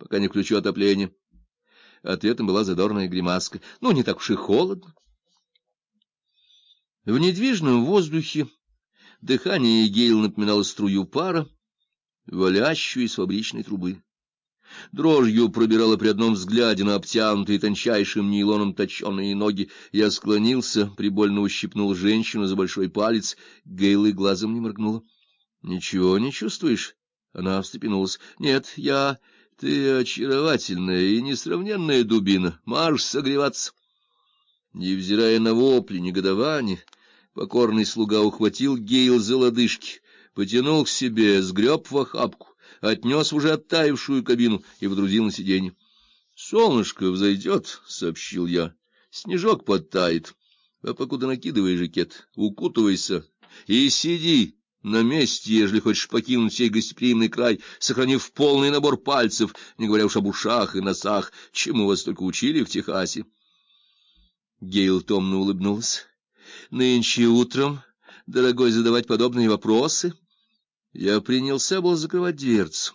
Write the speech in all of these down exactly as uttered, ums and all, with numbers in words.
пока не включу отопление. Ответом была задорная гримаска. Ну, не так уж и холодно. В недвижном воздухе дыхание Гейла напоминало струю пара, валящую из фабричной трубы. Дрожью пробирала при одном взгляде на обтянутые тончайшим нейлоном точеные ноги. Я склонился, прибольно ущипнул женщину за большой палец. Гейл и глазом не моргнула. — Ничего не чувствуешь? Она встрепенулась. — Нет, я... Ты очаровательная и несравненная дубина. Марш согреваться. Невзирая на вопли, негодование, покорный слуга ухватил Гейл за лодыжки, потянул к себе, сгреб в охапку, отнес в уже оттаившую кабину и водрузил на сиденье. — Солнышко взойдет, — сообщил я, — снежок подтает, а покуда накидывай жакет, укутывайся и сиди на месте, ежели хочешь покинуть сей гостеприимный край, сохранив полный набор пальцев, не говоря уж об ушах и носах, чему вас только учили в Техасе. Гейл томно улыбнулся. — Нынче утром, дорогой, задавать подобные вопросы? Я принялся был закрывать дверцу,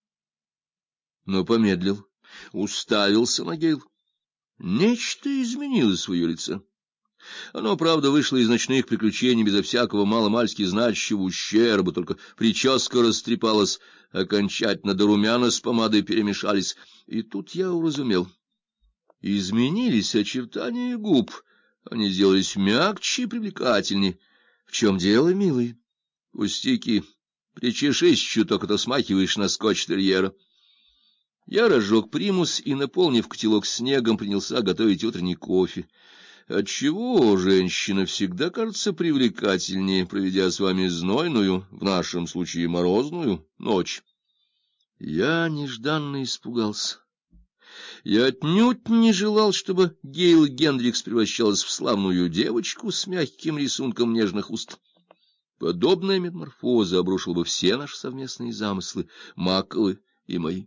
но помедлил, уставился на Гейл. Нечто изменилось в ее лице. Оно, правда, вышло из ночных приключений безо всякого маломальски значащего ущерба, только прическа растрепалась окончательно, да румяна с помадой перемешались. И тут я уразумел. Изменились очертания губ, они сделались мягче и привлекательнее. В чем дело, милый? Пустяки. Причешись чуток, а то смахиваешь на скотч-терьера. Я разжег примус и, наполнив котелок снегом, принялся готовить утренний кофе. Отчего женщина всегда кажется привлекательнее, проведя с вами знойную, в нашем случае морозную, ночь? Я нежданно испугался. Я отнюдь не желал, чтобы Гейл Гендрикс превращалась в славную девочку с мягким рисунком нежных уст. Подобная метаморфоза обрушила бы все наши совместные замыслы, Маковы и мои.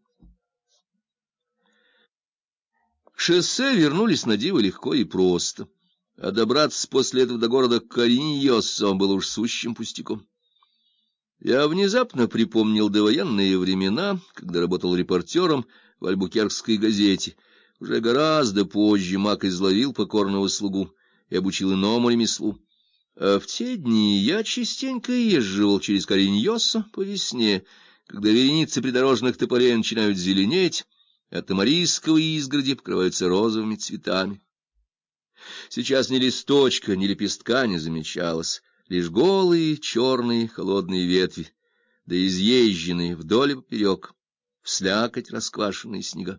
Шоссе вернулись на диво легко и просто, а добраться после этого до города Кариньоссо было уж сущим пустяком. Я внезапно припомнил довоенные времена, когда работал репортером в альбукеркской газете. Уже гораздо позже Мак изловил покорного слугу и обучил иному ремеслу. А в те дни я частенько езживал через Кариньоссо по весне, когда вереницы придорожных тополей начинают зеленеть, а тамарисковые изгороди покрываются розовыми цветами. Сейчас ни листочка, ни лепестка не замечалось, лишь голые, черные, холодные ветви, да изъезженные вдоль и поперек, в слякоть расквашенные снега.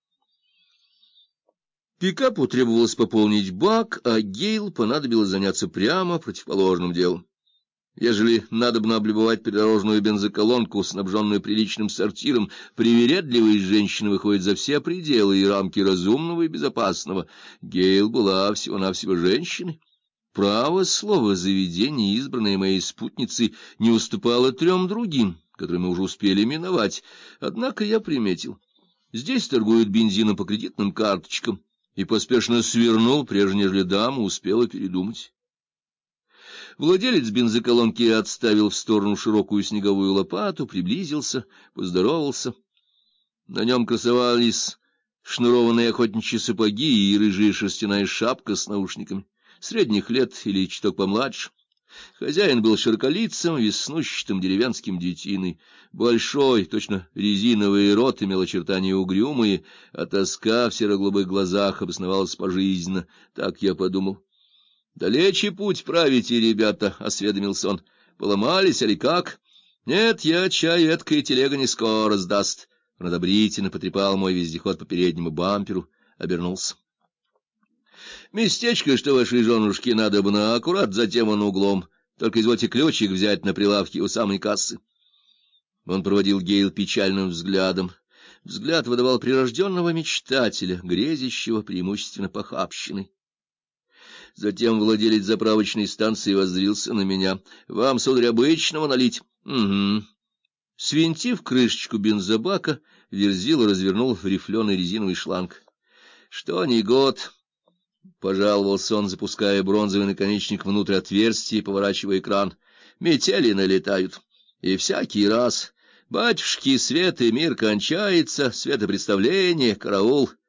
Пикапу требовалось пополнить бак, а Гейл понадобилось заняться прямо противоположным делом. Ежели надобно облюбовать придорожную бензоколонку, снабженную приличным сортиром, привередливая женщина выходит за все пределы и рамки разумного и безопасного. Гейл была всего-навсего женщиной. Право слово, заведение, избранное моей спутницей, не уступало трем другим, которые мы уже успели миновать. Однако я приметил: здесь торгуют бензином по кредитным карточкам, и поспешно свернул, прежде нежели дама успела передумать. Владелец бензоколонки отставил в сторону широкую снеговую лопату, приблизился, поздоровался. На нем красовались шнурованные охотничьи сапоги и рыжая шерстяная шапка с наушниками. Средних лет или чуток помладше. Хозяин был широколицым, веснущатым деревенским детиной. Большой, точно резиновый рот имел очертания угрюмые, а тоска в серо-голубых глазах обосновалась пожизненно. Так я подумал. — Далече путь правите, ребята, — осведомился он. — Поломались, али как? — Нет, я чай, эткая телега не скоро сдаст. Он одобрительно потрепал мой вездеход по переднему бамперу, обернулся. — Местечко, что вашей женушке надобно, аккурат за тем он углом. Только извольте ключик взять на прилавке у самой кассы. Он проводил Гейл печальным взглядом. Взгляд выдавал прирожденного мечтателя, грезящего преимущественно похабщиной. Затем владелец заправочной станции воззрился на меня. — Вам, сударь, обычного налить? — Угу. Свинтив крышечку бензобака, Верзила развернул рифленый резиновый шланг. — Что ни год, — пожаловался он, запуская бронзовый наконечник внутрь отверстия и поворачивая кран, — метели налетают. И всякий раз Батюшки, свет и мир кончается, светопреставление, караул.